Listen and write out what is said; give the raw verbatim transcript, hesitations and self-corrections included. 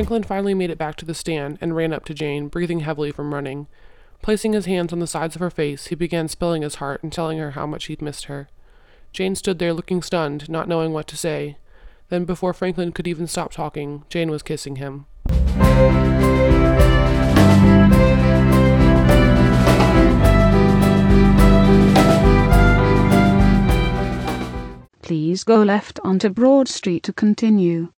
Franklin finally made it back to the stand and ran up to Jane, breathing heavily from running. Placing his hands on the sides of her face, he began spilling his heart and telling her how much he'd missed her. Jane stood there looking stunned, not knowing what to say. Then, before Franklin could even stop talking, Jane was kissing him. Please go left onto Broad Street to continue.